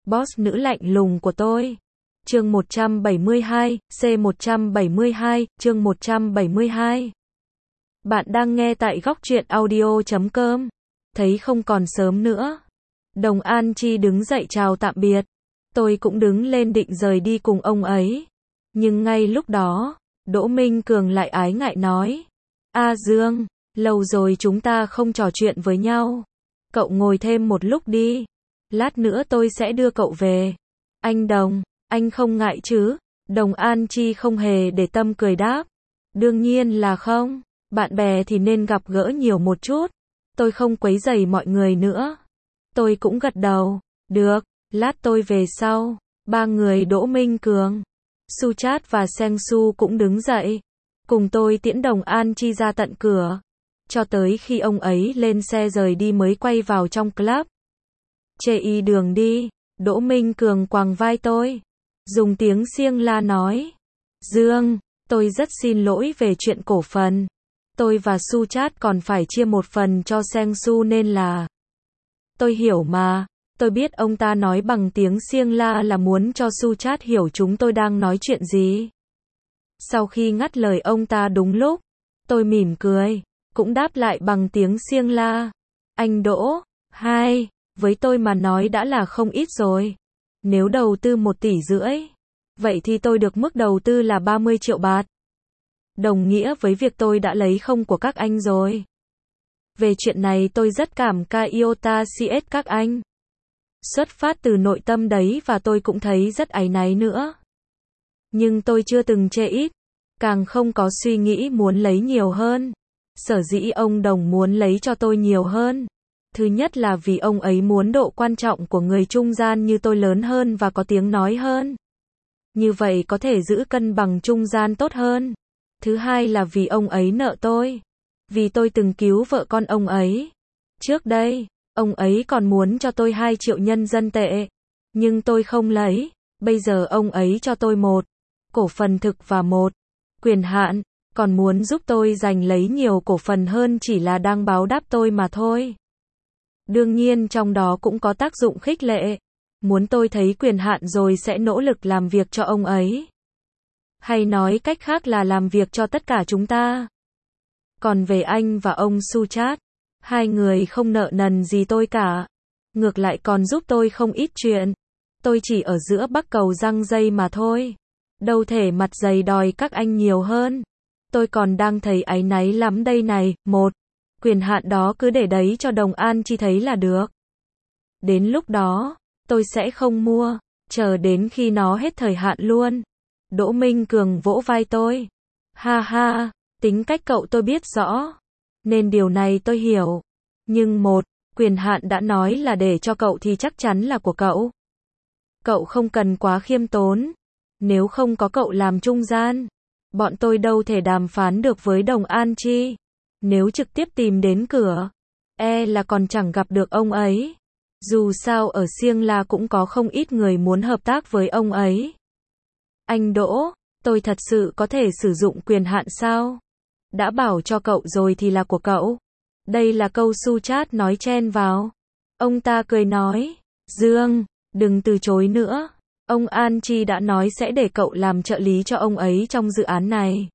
boss nữ lạnh lùng của tôi. Chương 172, C172, chương 172. Bạn đang nghe tại góc truyện audio.com. Thấy không còn sớm nữa. Đồng An Chi đứng dậy chào tạm biệt. Tôi cũng đứng lên định rời đi cùng ông ấy. Nhưng ngay lúc đó, Đỗ Minh Cường lại ái ngại nói. A Dương, lâu rồi chúng ta không trò chuyện với nhau. Cậu ngồi thêm một lúc đi. Lát nữa tôi sẽ đưa cậu về. Anh Đồng, anh không ngại chứ? Đồng An Chi không hề để tâm cười đáp. Đương nhiên là không. Bạn bè thì nên gặp gỡ nhiều một chút. Tôi không quấy rầy mọi người nữa. Tôi cũng gật đầu. Được, lát tôi về sau. Ba người Đỗ Minh Cường, Suchat và Seng Su cũng đứng dậy. Cùng tôi tiễn Đồng An Chi ra tận cửa. Cho tới khi ông ấy lên xe rời đi mới quay vào trong club. Chê y đường đi. Đỗ Minh Cường quàng vai tôi. Dùng tiếng Siêng La nói. Dương, tôi rất xin lỗi về chuyện cổ phần. Tôi và Suchat còn phải chia một phần cho Seng Su nên là. Tôi hiểu mà. Tôi biết ông ta nói bằng tiếng Siêng La là muốn cho Suchat hiểu chúng tôi đang nói chuyện gì. Sau khi ngắt lời ông ta đúng lúc, tôi mỉm cười, cũng đáp lại bằng tiếng Siêng La. Anh Đỗ, với tôi mà nói đã là không ít rồi. Nếu đầu tư 1,5 tỷ, vậy thì tôi được mức đầu tư là 30 triệu baht. Đồng nghĩa với việc tôi đã lấy không của các anh rồi. Về chuyện này tôi rất cảm kích Iota CS các anh. Xuất phát từ nội tâm đấy và tôi cũng thấy rất áy náy nữa. Nhưng tôi chưa từng chê ít, càng không có suy nghĩ muốn lấy nhiều hơn. Sở dĩ ông Đồng muốn lấy cho tôi nhiều hơn. Thứ nhất là vì ông ấy muốn độ quan trọng của người trung gian như tôi lớn hơn và có tiếng nói hơn. Như vậy có thể giữ cân bằng trung gian tốt hơn. Thứ hai là vì ông ấy nợ tôi. Vì tôi từng cứu vợ con ông ấy. Trước đây, ông ấy còn muốn cho tôi 2 triệu nhân dân tệ. Nhưng tôi không lấy. Bây giờ ông ấy cho tôi 1 cổ phần thực và 1 quyền hạn. Còn muốn giúp tôi giành lấy nhiều cổ phần hơn chỉ là đang báo đáp tôi mà thôi. Đương nhiên trong đó cũng có tác dụng khích lệ. Muốn tôi thấy quyền hạn rồi sẽ nỗ lực làm việc cho ông ấy. Hay nói cách khác là làm việc cho tất cả chúng ta. Còn về anh và ông Suchat, hai người không nợ nần gì tôi cả. Ngược lại còn giúp tôi không ít chuyện. Tôi chỉ ở giữa bắc cầu răng dây mà thôi. Đâu thể mặt dày đòi các anh nhiều hơn. Tôi còn đang thấy áy náy lắm đây này. 1 quyền hạn đó cứ để đấy cho Đồng An Chi thấy là được. Đến lúc đó, tôi sẽ không mua. Chờ đến khi nó hết thời hạn luôn. Đỗ Minh Cường vỗ vai tôi. Ha ha, tính cách cậu tôi biết rõ. Nên điều này tôi hiểu. Nhưng 1 quyền hạn đã nói là để cho cậu thì chắc chắn là của cậu. Cậu không cần quá khiêm tốn. Nếu không có cậu làm trung gian, bọn tôi đâu thể đàm phán được với Đồng An Chi. Nếu trực tiếp tìm đến cửa, là còn chẳng gặp được ông ấy. Dù sao ở Siêng La cũng có không ít người muốn hợp tác với ông ấy. Anh Đỗ, tôi thật sự có thể sử dụng quyền hạn sao? Đã bảo cho cậu rồi thì là của cậu. Đây là câu Suchat nói chen vào. Ông ta cười nói, Dương, đừng từ chối nữa. Ông An Chi đã nói sẽ để cậu làm trợ lý cho ông ấy trong dự án này.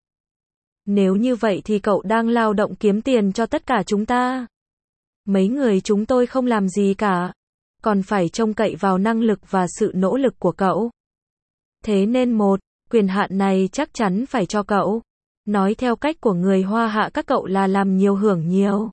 Nếu như vậy thì cậu đang lao động kiếm tiền cho tất cả chúng ta. Mấy người chúng tôi không làm gì cả. Còn phải trông cậy vào năng lực và sự nỗ lực của cậu. Thế nên 1 quyền hạn này chắc chắn phải cho cậu. Nói theo cách của người Hoa Hạ các cậu là làm nhiều hưởng nhiều.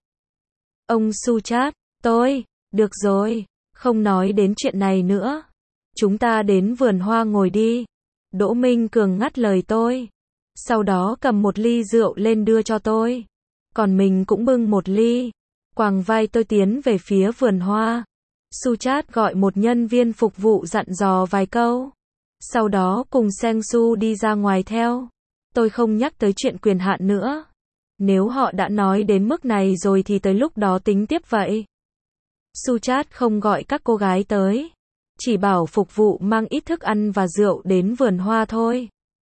Ông Suchat, được rồi, không nói đến chuyện này nữa. Chúng ta đến vườn hoa ngồi đi. Đỗ Minh Cường ngắt lời tôi. Sau đó cầm 1 ly rượu lên đưa cho tôi. Còn mình cũng bưng 1 ly. Quàng vai tôi tiến về phía vườn hoa. Suchat gọi một nhân viên phục vụ dặn dò vài câu. Sau đó cùng Seng Su đi ra ngoài theo. Tôi không nhắc tới chuyện quyền hạn nữa. Nếu họ đã nói đến mức này rồi thì tới lúc đó tính tiếp vậy. Suchat không gọi các cô gái tới. Chỉ bảo phục vụ mang ít thức ăn và rượu đến vườn hoa thôi.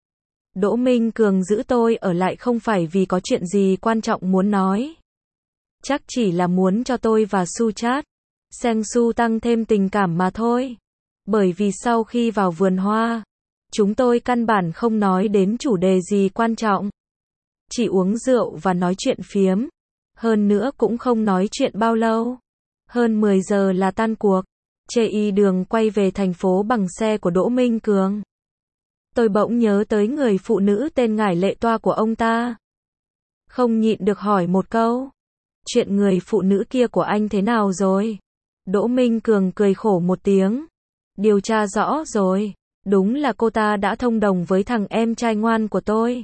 Đỗ Minh Cường giữ tôi ở lại không phải vì có chuyện gì quan trọng muốn nói. Chắc chỉ là muốn cho tôi và Suchat, Seng Su tăng thêm tình cảm mà thôi. Bởi vì sau khi vào vườn hoa, chúng tôi căn bản không nói đến chủ đề gì quan trọng. Chỉ uống rượu và nói chuyện phiếm. Hơn nữa cũng không nói chuyện bao lâu. Hơn 10 giờ là tan cuộc. Chê y đường quay về thành phố bằng xe của Đỗ Minh Cường. Tôi bỗng nhớ tới người phụ nữ tên Ngải Lệ Toa của ông ta. Không nhịn được hỏi một câu. Chuyện người phụ nữ kia của anh thế nào rồi? Đỗ Minh Cường cười khổ một tiếng. Điều tra rõ rồi. Đúng là cô ta đã thông đồng với thằng em trai ngoan của tôi.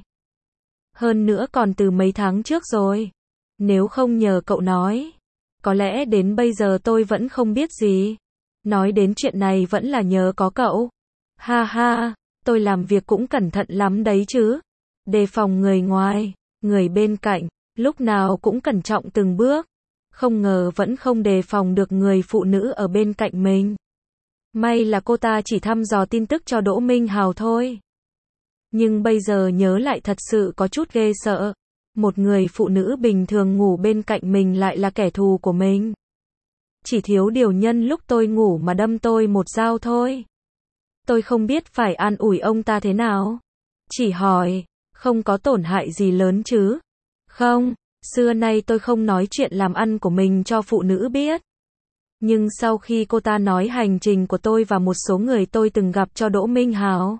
Hơn nữa còn từ mấy tháng trước rồi. Nếu không nhờ cậu nói, có lẽ đến bây giờ tôi vẫn không biết gì. Nói đến chuyện này vẫn là nhờ có cậu. Ha ha, tôi làm việc cũng cẩn thận lắm đấy chứ. Đề phòng người ngoài, người bên cạnh, lúc nào cũng cẩn trọng từng bước. Không ngờ vẫn không đề phòng được người phụ nữ ở bên cạnh mình. May là cô ta chỉ thăm dò tin tức cho Đỗ Minh Hào thôi. Nhưng bây giờ nhớ lại thật sự có chút ghê sợ. Một người phụ nữ bình thường ngủ bên cạnh mình lại là kẻ thù của mình. Chỉ thiếu điều nhân lúc tôi ngủ mà đâm tôi một dao thôi. Tôi không biết phải an ủi ông ta thế nào. Chỉ hỏi, không có tổn hại gì lớn chứ? Không, xưa nay tôi không nói chuyện làm ăn của mình cho phụ nữ biết. Nhưng sau khi cô ta nói hành trình của tôi và một số người tôi từng gặp cho Đỗ Minh Hào.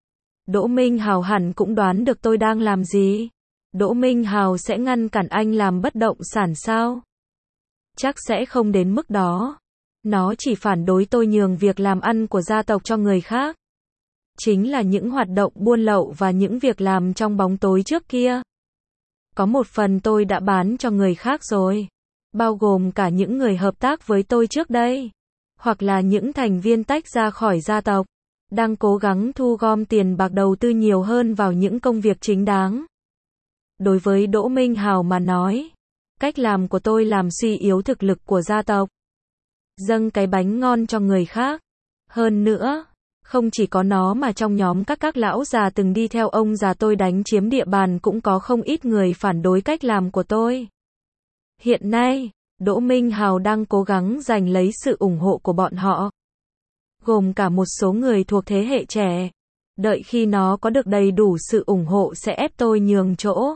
Đỗ Minh Hào hẳn cũng đoán được tôi đang làm gì. Đỗ Minh Hào sẽ ngăn cản anh làm bất động sản sao? Chắc sẽ không đến mức đó. Nó chỉ phản đối tôi nhường việc làm ăn của gia tộc cho người khác. Chính là những hoạt động buôn lậu và những việc làm trong bóng tối trước kia. Có một phần tôi đã bán cho người khác rồi. Bao gồm cả những người hợp tác với tôi trước đây. Hoặc là những thành viên tách ra khỏi gia tộc. Đang cố gắng thu gom tiền bạc đầu tư nhiều hơn vào những công việc chính đáng. Đối với Đỗ Minh Hào mà nói, cách làm của tôi làm suy yếu thực lực của gia tộc. Dâng cái bánh ngon cho người khác. Hơn nữa, không chỉ có nó mà trong nhóm các lão già từng đi theo ông già tôi đánh chiếm địa bàn cũng có không ít người phản đối cách làm của tôi. Hiện nay, Đỗ Minh Hào đang cố gắng giành lấy sự ủng hộ của bọn họ. Gồm cả một số người thuộc thế hệ trẻ. Đợi khi nó có được đầy đủ sự ủng hộ sẽ ép tôi nhường chỗ.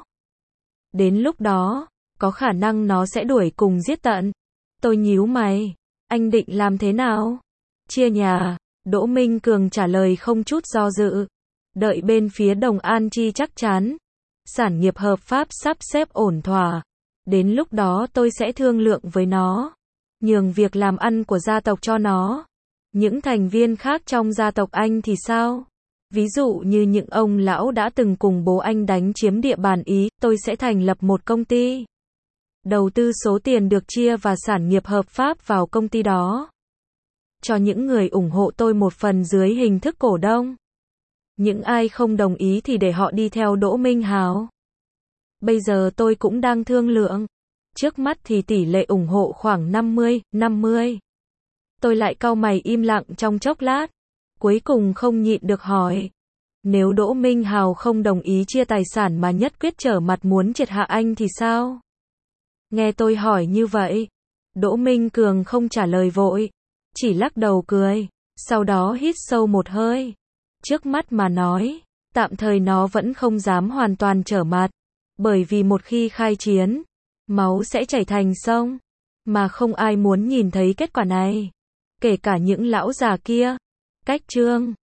Đến lúc đó, có khả năng nó sẽ đuổi cùng giết tận. Tôi nhíu mày. Anh định làm thế nào? Chia nhà. Đỗ Minh Cường trả lời không chút do dự. Đợi bên phía Đồng An Chi chắc chắn. Sản nghiệp hợp pháp sắp xếp ổn thỏa. Đến lúc đó tôi sẽ thương lượng với nó. Nhường việc làm ăn của gia tộc cho nó. Những thành viên khác trong gia tộc anh thì sao? Ví dụ như những ông lão đã từng cùng bố anh đánh chiếm địa bàn Ý, tôi sẽ thành lập một công ty. Đầu tư số tiền được chia và sản nghiệp hợp pháp vào công ty đó. Cho những người ủng hộ tôi một phần dưới hình thức cổ đông. Những ai không đồng ý thì để họ đi theo Đỗ Minh Hào. Bây giờ tôi cũng đang thương lượng. Trước mắt thì tỷ lệ ủng hộ khoảng 50-50. Tôi lại cau mày im lặng trong chốc lát. Cuối cùng không nhịn được hỏi. Nếu Đỗ Minh Hào không đồng ý chia tài sản mà nhất quyết trở mặt muốn triệt hạ anh thì sao? Nghe tôi hỏi như vậy, Đỗ Minh Cường không trả lời vội, chỉ lắc đầu cười, sau đó hít sâu một hơi. Trước mắt mà nói, tạm thời nó vẫn không dám hoàn toàn trở mặt, bởi vì một khi khai chiến, máu sẽ chảy thành sông, mà không ai muốn nhìn thấy kết quả này, kể cả những lão già kia. Cách chương